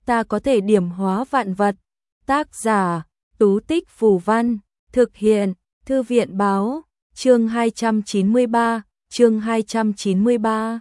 ta có thể điểm hóa vạn vật. Tác giả, Tú Tích Phù Văn, thực hiện, Thư viện Báo, chương 293, chương 293.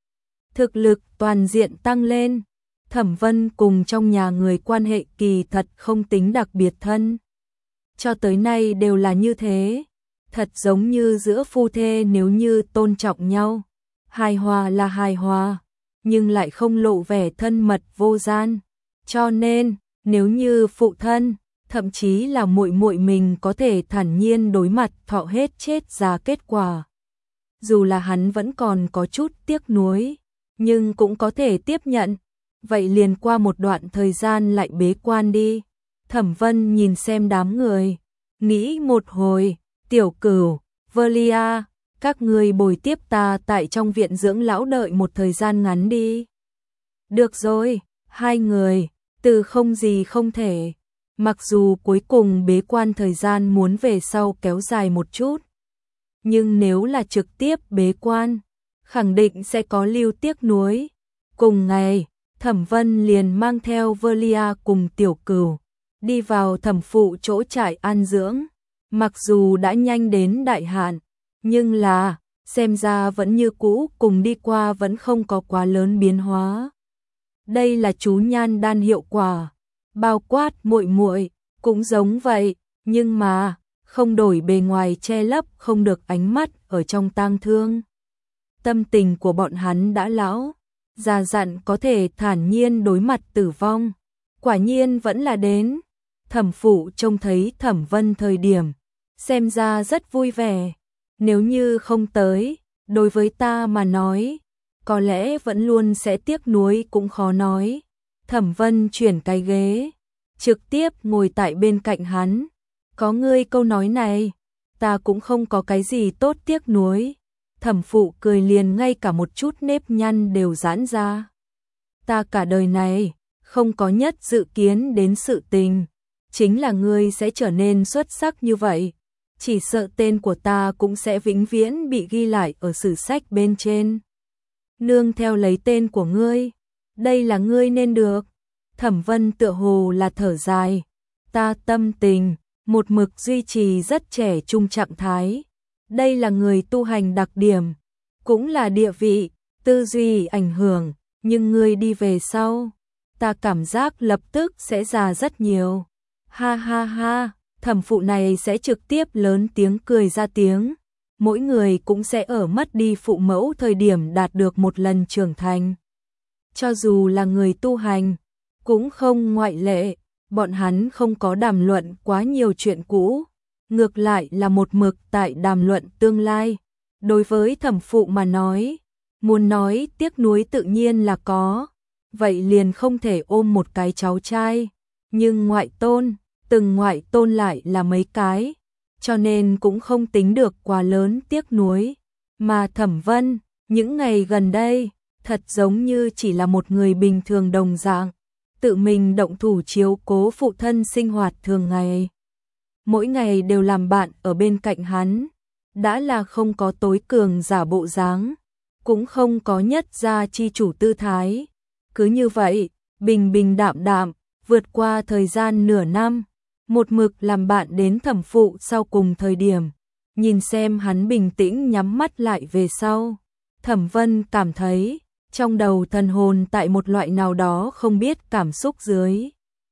Thực lực toàn diện tăng lên, Thẩm Vân cùng trong nhà người quan hệ kỳ thật không tính đặc biệt thân. Cho tới nay đều là như thế, thật giống như giữa phu thê nếu như tôn trọng nhau, hài hòa là hài hòa, nhưng lại không lộ vẻ thân mật vô gian. Cho nên, nếu như phụ thân, thậm chí là muội muội mình có thể thản nhiên đối mặt thọ hết chết ra kết quả. Dù là hắn vẫn còn có chút tiếc nuối, nhưng cũng có thể tiếp nhận. Vậy liền qua một đoạn thời gian lại bế quan đi. Thẩm Vân nhìn xem đám người, nghĩ một hồi, Tiểu Cửu, Velia, các người bồi tiếp ta tại trong viện dưỡng lão đợi một thời gian ngắn đi. Được rồi, hai người, từ không gì không thể. Mặc dù cuối cùng bế quan thời gian muốn về sau kéo dài một chút, nhưng nếu là trực tiếp bế quan, khẳng định sẽ có lưu tiếc nuối. Cùng ngày, Thẩm Vân liền mang theo Velia cùng Tiểu Cửu đi vào thẩm phụ chỗ trại an dưỡng. Mặc dù đã nhanh đến đại hạn, nhưng là xem ra vẫn như cũ, cùng đi qua vẫn không có quá lớn biến hóa. Đây là chú nhan đan hiệu quả, bao quát muội muội cũng giống vậy, nhưng mà không đổi bề ngoài che lấp không được ánh mắt ở trong tang thương. Tâm tình của bọn hắn đã lão, già dặn có thể thản nhiên đối mặt tử vong. Quả nhiên vẫn là đến. Thẩm phụ trông thấy Thẩm Vân thời điểm, xem ra rất vui vẻ. Nếu như không tới, đối với ta mà nói, có lẽ vẫn luôn sẽ tiếc nuối cũng khó nói. Thẩm Vân chuyển cái ghế, trực tiếp ngồi tại bên cạnh hắn. Có ngươi câu nói này, ta cũng không có cái gì tốt tiếc nuối. Thẩm phụ cười liền ngay cả một chút nếp nhăn đều giãn ra. Ta cả đời này, không có nhất dự kiến đến sự tình, chính là ngươi sẽ trở nên xuất sắc như vậy. Chỉ sợ tên của ta cũng sẽ vĩnh viễn bị ghi lại ở sử sách bên trên. Nương theo lấy tên của ngươi, đây là ngươi nên được. Thẩm Vân tựa hồ là thở dài. Ta tâm tình, một mực duy trì rất trẻ trung trạng thái. Đây là người tu hành đặc điểm, cũng là địa vị, tư duy ảnh hưởng, nhưng ngươi đi về sau, ta cảm giác lập tức sẽ già rất nhiều. Ha ha ha, thẩm phụ này sẽ trực tiếp lớn tiếng cười ra tiếng. Mỗi người cũng sẽ ở mất đi phụ mẫu thời điểm đạt được một lần trưởng thành. Cho dù là người tu hành, cũng không ngoại lệ, bọn hắn không có đàm luận quá nhiều chuyện cũ, ngược lại là một mực tại đàm luận tương lai. Đối với thẩm phụ mà nói, muốn nói tiếc nuối tự nhiên là có, vậy liền không thể ôm một cái cháu trai, nhưng ngoại tôn, từng ngoại tôn lại là mấy cái, cho nên cũng không tính được quá lớn tiếc nuối. Mà Thẩm Vân, những ngày gần đây, thật giống như chỉ là một người bình thường đồng dạng, tự mình động thủ chiếu cố phụ thân sinh hoạt thường ngày. Mỗi ngày đều làm bạn ở bên cạnh hắn, đã là không có tối cường giả bộ dáng, cũng không có nhất gia chi chủ tư thái. Cứ như vậy, bình bình đạm đạm, vượt qua thời gian nửa năm, một mực làm bạn đến thẩm phụ sau cùng thời điểm. Nhìn xem hắn bình tĩnh nhắm mắt lại về sau, Thẩm Vân cảm thấy trong đầu thần hồn tại một loại nào đó không biết cảm xúc dưới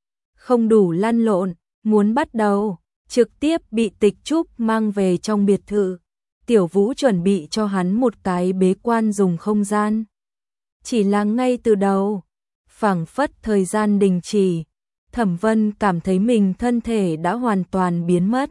không đủ lăn lộn, muốn bắt đầu, trực tiếp bị Tịch Trúc mang về trong biệt thự. Tiểu Vũ chuẩn bị cho hắn một cái bế quan dùng không gian. Chỉ là ngay từ đầu, phảng phất thời gian đình chỉ, Thẩm Vân cảm thấy mình thân thể đã hoàn toàn biến mất.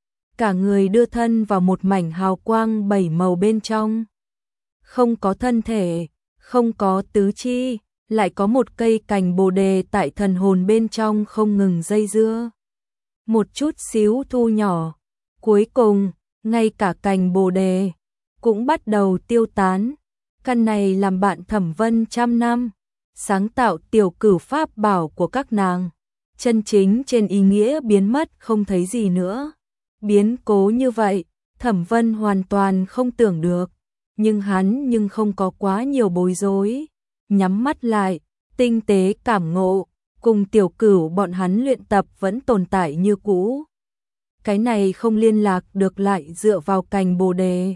Cả người đưa thân vào một mảnh hào quang bảy màu bên trong. Không có thân thể, không có tứ chi, lại có một cây cành bồ đề tại thần hồn bên trong không ngừng dây dưa. Một chút xíu thu nhỏ, cuối cùng, ngay cả cành bồ đề cũng bắt đầu tiêu tán. Căn này làm bạn Thẩm Vân trăm năm, sáng tạo tiểu cửu pháp bảo của các nàng, chân chính trên ý nghĩa biến mất không thấy gì nữa. Biến cố như vậy, Thẩm Vân hoàn toàn không tưởng được, nhưng hắn không có quá nhiều bối rối, nhắm mắt lại, tinh tế cảm ngộ, cùng Tiểu Cửu bọn hắn luyện tập vẫn tồn tại như cũ. Cái này không liên lạc được lại dựa vào cành bồ đề,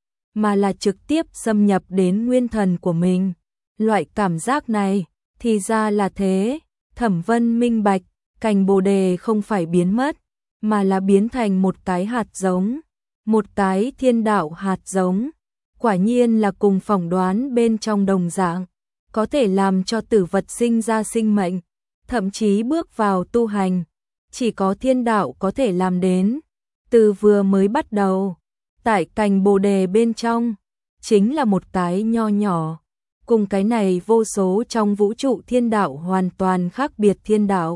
mà là trực tiếp xâm nhập đến nguyên thần của mình. Loại cảm giác này, thì ra là thế, Thẩm Vân minh bạch, cành bồ đề không phải biến mất, mà là biến thành một cái hạt giống, một cái thiên đạo hạt giống. Quả nhiên là cùng phỏng đoán bên trong đồng dạng, có thể làm cho tử vật sinh ra sinh mệnh, thậm chí bước vào tu hành, chỉ có thiên đạo có thể làm đến. Từ vừa mới bắt đầu, tại cành bồ đề bên trong, chính là một cái nho nhỏ, cùng cái này vô số trong vũ trụ thiên đạo hoàn toàn khác biệt thiên đạo.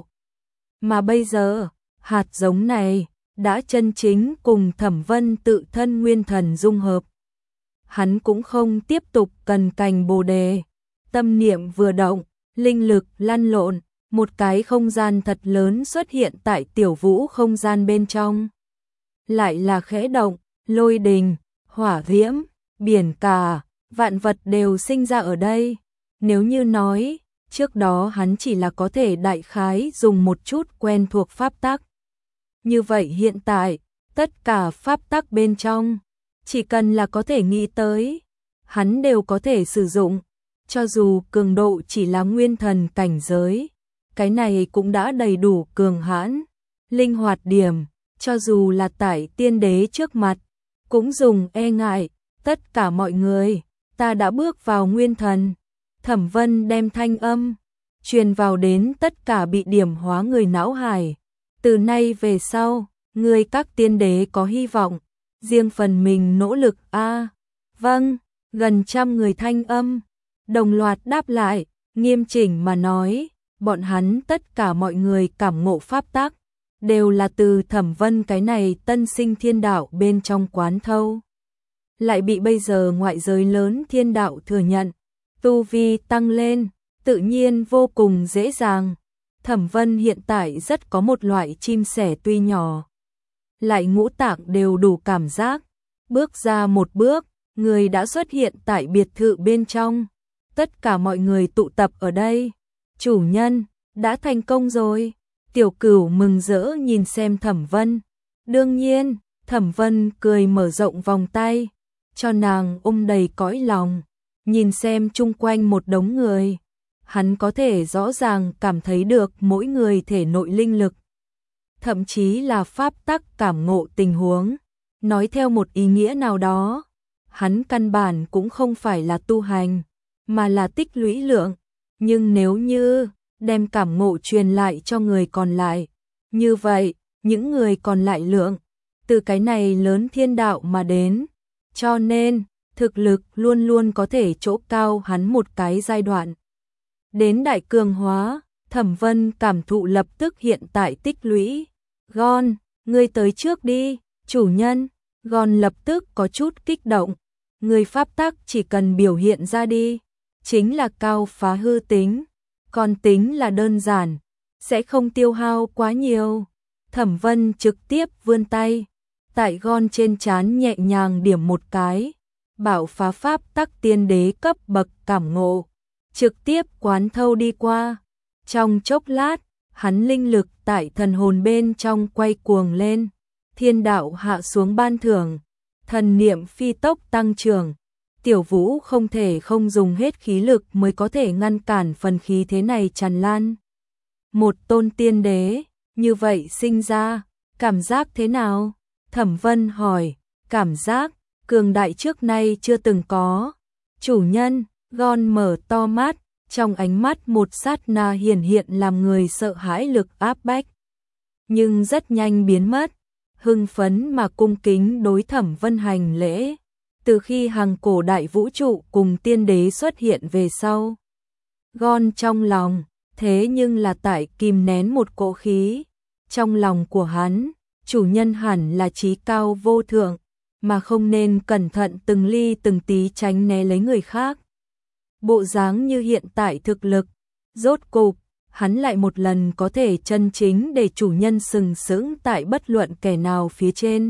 Mà bây giờ, hạt giống này đã chân chính cùng Thẩm Vân tự thân nguyên thần dung hợp. Hắn cũng không tiếp tục cần cành bồ đề, tâm niệm vừa động, linh lực lăn lộn, một cái không gian thật lớn xuất hiện tại tiểu vũ không gian bên trong. Lại là khẽ động, lôi đình, hỏa diễm, biển cả, vạn vật đều sinh ra ở đây. Nếu như nói, trước đó hắn chỉ là có thể đại khái dùng một chút quen thuộc pháp tắc. Như vậy hiện tại, tất cả pháp tắc bên trong, chỉ cần là có thể nghĩ tới, hắn đều có thể sử dụng, cho dù cường độ chỉ là nguyên thần cảnh giới, cái này cũng đã đầy đủ cường hãn, linh hoạt điểm, cho dù là tại tiên đế trước mặt, cũng dùng e ngại, tất cả mọi người, ta đã bước vào nguyên thần. Thẩm Vân đem thanh âm truyền vào đến tất cả bị điểm hóa người não hải. Từ nay về sau, người các tiên đế có hy vọng, riêng phần mình nỗ lực a. Vâng, gần trăm người thanh âm đồng loạt đáp lại, nghiêm chỉnh mà nói, bọn hắn tất cả mọi người cảm ngộ pháp tắc, đều là từ Thẩm Vân cái này tân sinh thiên đạo bên trong quán thâu. Lại bị bây giờ ngoại giới lớn thiên đạo thừa nhận, tu vi tăng lên, tự nhiên vô cùng dễ dàng. Thẩm Vân hiện tại rất có một loại chim sẻ tuy nhỏ, lại ngũ tạng đều đủ cảm giác. Bước ra một bước, người đã xuất hiện tại biệt thự bên trong. Tất cả mọi người tụ tập ở đây. Chủ nhân, đã thành công rồi. Tiểu Cửu mừng rỡ nhìn xem Thẩm Vân. Đương nhiên, Thẩm Vân cười mở rộng vòng tay, cho nàng ôm đầy cõi lòng. Nhìn xem chung quanh một đống người, hắn có thể rõ ràng cảm thấy được mỗi người thể nội linh lực, thậm chí là pháp tắc cảm ngộ tình huống. Nói theo một ý nghĩa nào đó, hắn căn bản cũng không phải là tu hành, mà là tích lũy lượng. Nhưng nếu như đem cảm ngộ truyền lại cho người còn lại, như vậy, những người còn lại lượng, từ cái này lớn thiên đạo mà đến. Cho nên, thực lực luôn luôn có thể chỗ cao hắn một cái giai đoạn. Đến đại cường hóa, Thẩm Vân cảm thụ lập tức hiện tại tích lũy. Gon, ngươi tới trước đi, chủ nhân. Gon lập tức có chút kích động. Người pháp tắc chỉ cần biểu hiện ra đi, chính là cao phá hư tính. Còn tính là đơn giản, sẽ không tiêu hao quá nhiều. Thẩm Vân trực tiếp vươn tay, tại Gon trên trán nhẹ nhàng điểm một cái. Bảo phá pháp tắc tiên đế cấp bậc cảm ngộ, trực tiếp quán thâu đi qua. Trong chốc lát, hắn linh lực tại thần hồn bên trong quay cuồng lên, thiên đạo hạ xuống ban thưởng, thần niệm phi tốc tăng trưởng. Tiểu Vũ không thể không dùng hết khí lực mới có thể ngăn cản phần khí thế này tràn lan. Một tôn tiên đế, như vậy sinh ra, cảm giác thế nào? Thẩm Vân hỏi, cảm giác cường đại trước nay chưa từng có. Chủ nhân, Gon mở to mắt, trong ánh mắt một sát na hiện làm người sợ hãi lực áp bách. Nhưng rất nhanh biến mất, hưng phấn mà cung kính đối Thẩm Vân hành lễ. Từ khi hàng cổ đại vũ trụ cùng tiên đế xuất hiện về sau, Gon trong lòng, thế nhưng là tại kìm nén một cỗ khí. Trong lòng của hắn, chủ nhân hẳn là trí cao vô thượng, mà không nên cẩn thận từng ly từng tí tránh né lấy người khác. Bộ dáng như hiện tại thực lực, rốt cục, hắn lại một lần có thể chân chính để chủ nhân sừng sững tại bất luận kẻ nào phía trên.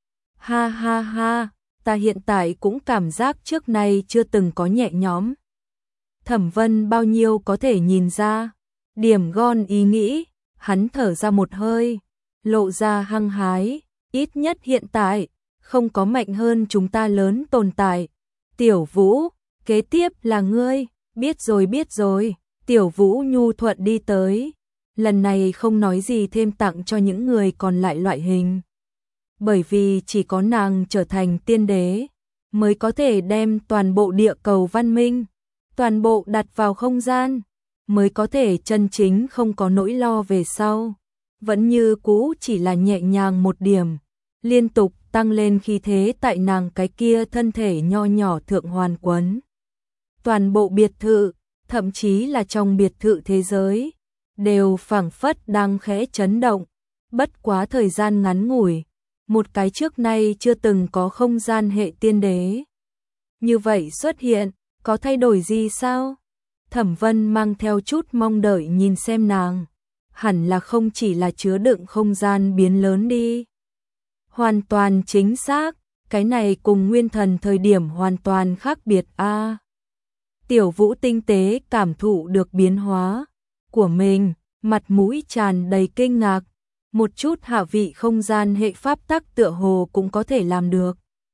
Ha ha ha, ta hiện tại cũng cảm giác trước nay chưa từng có nhẹ nhõm. Thẩm Vân bao nhiêu có thể nhìn ra, Điểm gọn ý nghĩ, hắn thở ra một hơi, lộ ra hăng hái, ít nhất hiện tại, không có mạnh hơn chúng ta lớn tồn tại. Tiểu Vũ, kế tiếp là ngươi, biết rồi, Tiểu Vũ nhu thuận đi tới, lần này không nói gì thêm tặng cho những người còn lại loại hình. Bởi vì chỉ có nàng trở thành tiên đế, mới có thể đem toàn bộ địa cầu văn minh, toàn bộ đặt vào không gian, mới có thể chân chính không có nỗi lo về sau. Vẫn như cũ chỉ là nhẹ nhàng một điểm, liên tục tăng lên khí thế tại nàng cái kia thân thể nho nhỏ thượng hoàn quấn. Toàn bộ biệt thự, thậm chí là trong biệt thự thế giới, đều phảng phất đang khẽ chấn động. Bất quá thời gian ngắn ngủi, một cái trước nay chưa từng có không gian hệ tiên đế như vậy xuất hiện, có thay đổi gì sao? Thẩm Vân mang theo chút mong đợi nhìn xem nàng, hẳn là không chỉ là chứa đựng không gian biến lớn đi. Hoàn toàn chính xác, cái này cùng nguyên thần thời điểm hoàn toàn khác biệt a. Tiểu Vũ tinh tế cảm thụ được biến hóa của mình, mặt mũi tràn đầy kinh ngạc, một chút hạ vị không gian hệ pháp tắc tựa hồ cũng có thể làm được.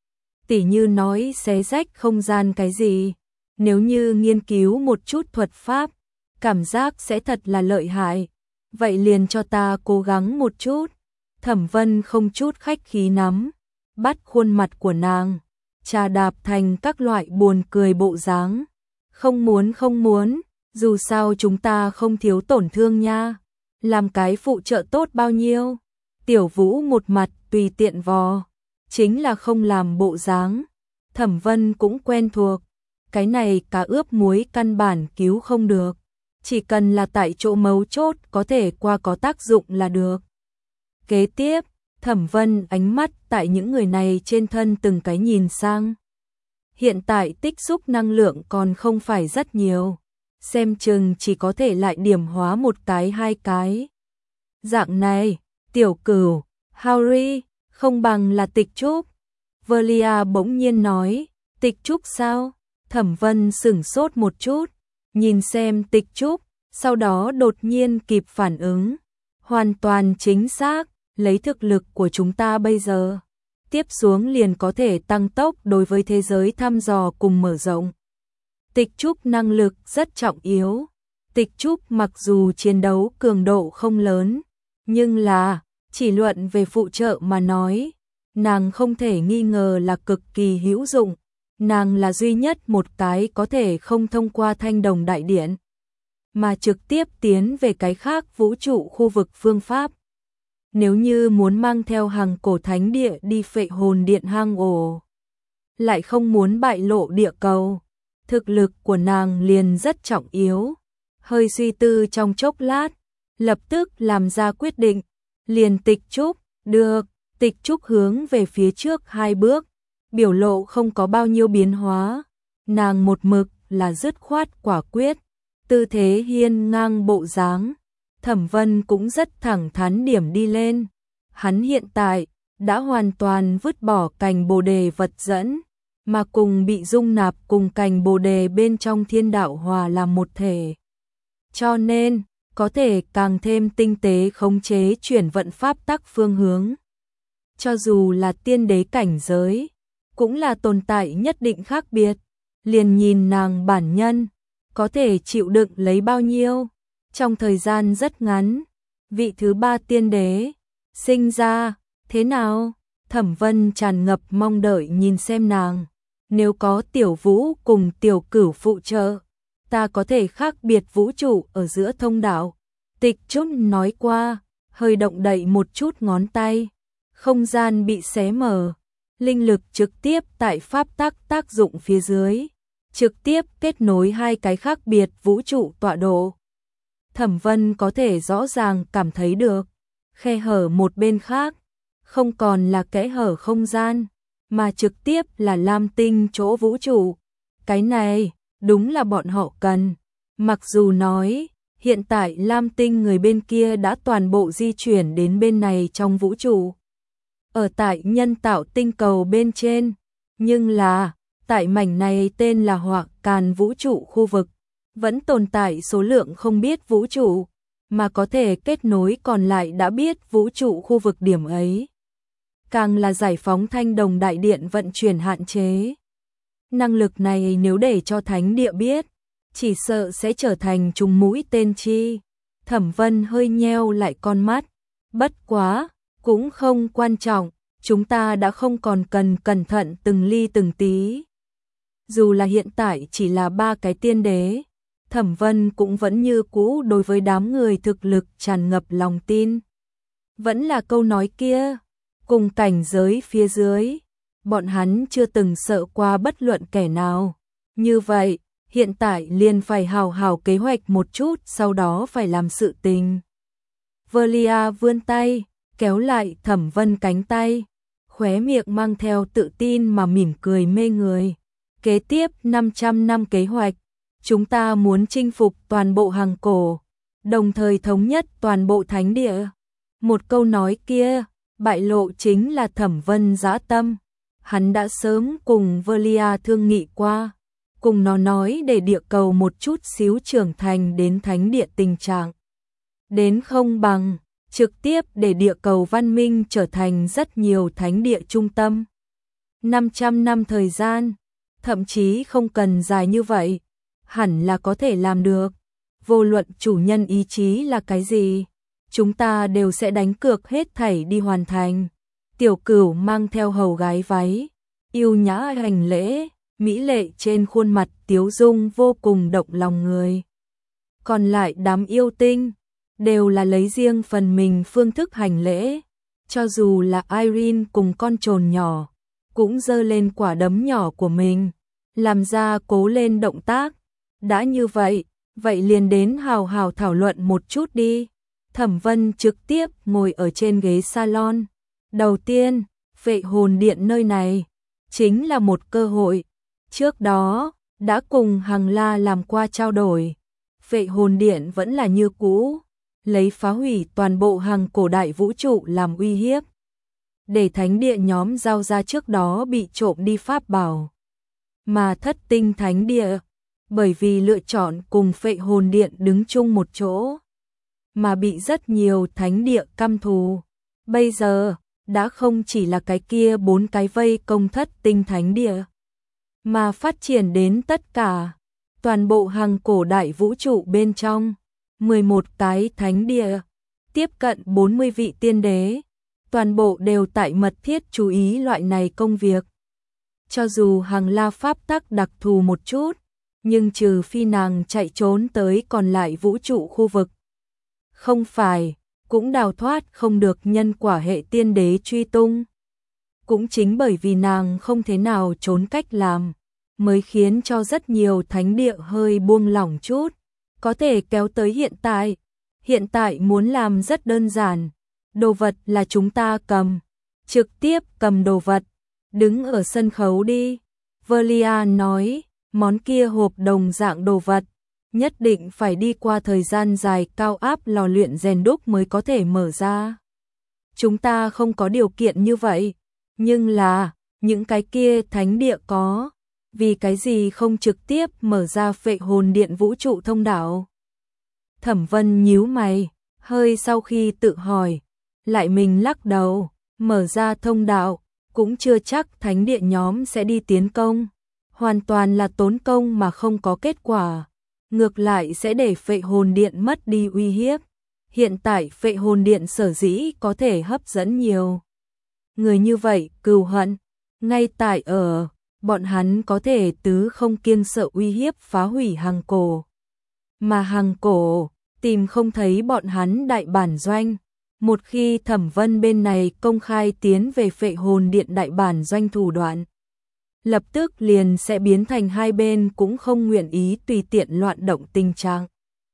Tỉ như nói xé rách không gian cái gì, nếu như nghiên cứu một chút thuật pháp, cảm giác sẽ thật là lợi hại, vậy liền cho ta cố gắng một chút. Thẩm Vân không chút khách khí nắm, bắt khuôn mặt của nàng, trà đạp thành các loại buồn cười bộ dáng. Không muốn, dù sao chúng ta không thiếu tổn thương nha, làm cái phụ trợ tốt bao nhiêu. Tiểu Vũ một mặt tùy tiện vò, chính là không làm bộ dáng. Thẩm Vân cũng quen thuộc, cái này cá ướp muối căn bản cứu không được, chỉ cần là tại chỗ mấu chốt có thể qua có tác dụng là được. Kế tiếp, Thẩm Vân ánh mắt tại những người này trên thân từng cái nhìn sang. Hiện tại tích xúc năng lượng còn không phải rất nhiều, xem chừng chỉ có thể lại điểm hóa một cái hai cái. Dạng này, Tiểu Cửu, Harry, không bằng là Tịch Trúc. Velia bỗng nhiên nói, Tịch Trúc sao? Thẩm Vân sửng sốt một chút, nhìn xem Tịch Trúc, sau đó đột nhiên kịp phản ứng. Hoàn toàn chính xác, lấy thực lực của chúng ta bây giờ, tiếp xuống liền có thể tăng tốc đối với thế giới thăm dò cùng mở rộng. Tịch Trúc năng lực rất trọng yếu. Tịch Trúc mặc dù chiến đấu cường độ không lớn, nhưng là, chỉ luận về phụ trợ mà nói, nàng không thể nghi ngờ là cực kỳ hữu dụng. Nàng là duy nhất một cái có thể không thông qua Thanh Đồng Đại Điện, mà trực tiếp tiến về cái khác vũ trụ khu vực phương pháp. Nếu như muốn mang theo Hằng Cổ Thánh Địa đi Phệ Hồn Điện hang ổ, lại không muốn bại lộ địa cầu, thực lực của nàng liền rất trọng yếu. Hơi suy tư trong chốc lát, lập tức làm ra quyết định, liền Tịch Trúc, được. Tịch Trúc hướng về phía trước 2 bước, biểu lộ không có bao nhiêu biến hóa, nàng một mực là dứt khoát quả quyết, tư thế hiên ngang bộ dáng. Thẩm Vân cũng rất thẳng thắn điểm đi lên, hắn hiện tại đã hoàn toàn vứt bỏ cành bồ đề vật dẫn, mà cùng bị dung nạp cùng cành bồ đề bên trong thiên đạo hòa làm một thể. Cho nên, có thể càng thêm tinh tế khống chế chuyển vận pháp tắc phương hướng. Cho dù là tiên đế cảnh giới, cũng là tồn tại nhất định khác biệt, liền nhìn nàng bản nhân, có thể chịu đựng lấy bao nhiêu. Trong thời gian rất ngắn, vị thứ 3 tiên đế sinh ra, thế nào? Thẩm Vân tràn ngập mong đợi nhìn xem nàng, nếu có Tiểu Vũ cùng Tiểu Cửu phụ trợ, ta có thể khác biệt vũ trụ ở giữa thông đạo. Tịch Trúc nói qua, hơi động đậy một chút ngón tay, không gian bị xé mở, linh lực trực tiếp tại pháp tắc tác dụng phía dưới, trực tiếp kết nối 2 cái khác biệt vũ trụ tọa độ. Thẩm Vân có thể rõ ràng cảm thấy được, khe hở một bên khác, không còn là kẽ hở không gian, mà trực tiếp là Lam Tinh chỗ vũ trụ. Cái này, đúng là bọn họ cần. Mặc dù nói, hiện tại Lam Tinh người bên kia đã toàn bộ di chuyển đến bên này trong vũ trụ, ở tại nhân tạo tinh cầu bên trên, nhưng là, tại mảnh này tên là Họa Càn vũ trụ khu vực, vẫn tồn tại số lượng không biết vũ trụ, mà có thể kết nối còn lại đã biết vũ trụ khu vực điểm ấy. Càng là giải phóng thanh đồng đại điện vận chuyển hạn chế. Năng lực này nếu để cho thánh địa biết, chỉ sợ sẽ trở thành trùng mũi tên chi. Thẩm Vân hơi nheo lại con mắt. Bất quá, cũng không quan trọng, chúng ta đã không còn cần cẩn thận từng ly từng tí. Dù là hiện tại chỉ là 3 cái tiên đế, Thẩm Vân cũng vẫn như cũ đối với đám người thực lực tràn ngập lòng tin. Vẫn là câu nói kia, cùng cảnh giới phía dưới, bọn hắn chưa từng sợ qua bất luận kẻ nào. Như vậy, hiện tại liền phải hào hào kế hoạch một chút, sau đó phải làm sự tình. Velia vươn tay, kéo lại Thẩm Vân cánh tay, khóe miệng mang theo tự tin mà mỉm cười mê người. Kế tiếp 500 năm kế hoạch, chúng ta muốn chinh phục toàn bộ Hằng Cổ, đồng thời thống nhất toàn bộ thánh địa. Một câu nói kia, bại lộ chính là Thẩm Vân dã tâm. Hắn đã sớm cùng Velia thương nghị qua, cùng nó nói để địa cầu một chút xíu trưởng thành đến thánh địa tình trạng. Đến không bằng, trực tiếp để địa cầu văn minh trở thành rất nhiều thánh địa trung tâm. 500 năm thời gian, thậm chí không cần dài như vậy, hẳn là có thể làm được. Vô luận chủ nhân ý chí là cái gì, chúng ta đều sẽ đánh cược hết thảy đi hoàn thành. Tiểu Cửu mang theo hầu gái váy, yêu nhã hành lễ, mỹ lệ trên khuôn mặt tiếu dung vô cùng động lòng người. Còn lại đám yêu tinh, đều là lấy riêng phần mình phương thức hành lễ. Cho dù là Irene cùng con trồn nhỏ, cũng giơ lên quả đấm nhỏ của mình, làm ra cố lên động tác. Đã như vậy, vậy liền đến hào hào thảo luận một chút đi. Thẩm Vân trực tiếp ngồi ở trên ghế salon. Đầu tiên, Phệ Hồn Điện nơi này chính là một cơ hội. Trước đó, đã cùng Hằng La làm qua trao đổi. Phệ Hồn Điện vẫn là như cũ, lấy phá hủy toàn bộ Hằng Cổ đại vũ trụ làm uy hiếp, để thánh địa nhóm giao ra trước đó bị trộm đi pháp bảo. Mà Thất Tinh Thánh Địa, bởi vì lựa chọn cùng Phệ Hồn Điện đứng chung một chỗ, mà bị rất nhiều thánh địa căm thù. Bây giờ, đã không chỉ là cái kia 4 cái vây công Thất Tinh Thánh Địa, mà phát triển đến tất cả, toàn bộ Hằng Cổ đại vũ trụ bên trong, 11 cái thánh địa, tiếp cận 40 vị tiên đế, toàn bộ đều tại mật thiết chú ý loại này công việc. Cho dù Hằng La pháp tắc đặc thù một chút, nhưng trừ phi nàng chạy trốn tới còn lại vũ trụ khu vực, không phải, cũng đào thoát không được nhân quả hệ tiên đế truy tung. Cũng chính bởi vì nàng không thế nào trốn cách làm, mới khiến cho rất nhiều thánh địa hơi buông lỏng chút, có thể kéo tới hiện tại. Hiện tại muốn làm rất đơn giản, đồ vật là chúng ta cầm, trực tiếp cầm đồ vật, đứng ở sân khấu đi. Velia nói, món kia hộp đồng dạng đồ vật, nhất định phải đi qua thời gian dài cao áp lò luyện rèn đúc mới có thể mở ra. Chúng ta không có điều kiện như vậy, nhưng là, những cái kia thánh địa có, vì cái gì không trực tiếp mở ra Phệ Hồn Điện vũ trụ thông đạo? Thẩm Vân nhíu mày, hơi sau khi tự hỏi, lại mình lắc đầu, mở ra thông đạo, cũng chưa chắc thánh địa nhóm sẽ đi tiến công, hoàn toàn là tốn công mà không có kết quả, ngược lại sẽ để Phệ Hồn Điện mất đi uy hiếp. Hiện tại Phệ Hồn Điện sở dĩ có thể hấp dẫn nhiều người như vậy, cừu hận, ngay tại ở, bọn hắn có thể tứ không kiêng sợ uy hiếp phá hủy Hằng Cổ. Mà Hằng Cổ, tìm không thấy bọn hắn đại bản doanh. Một khi Thẩm Vân bên này công khai tiến về Phệ Hồn Điện đại bản doanh thủ đoạn, lập tức liền sẽ biến thành hai bên cũng không nguyện ý tùy tiện loạn động tình trạng.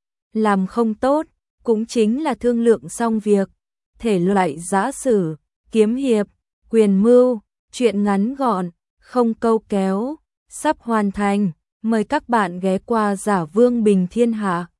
Làm không tốt, cũng chính là thương lượng xong việc, thể loại giã sử, kiếm hiệp, quyền mưu, chuyện ngắn gọn, không câu kéo, sắp hoàn thành. Mời các bạn ghé qua Giả Vương Bình Thiên Hạ.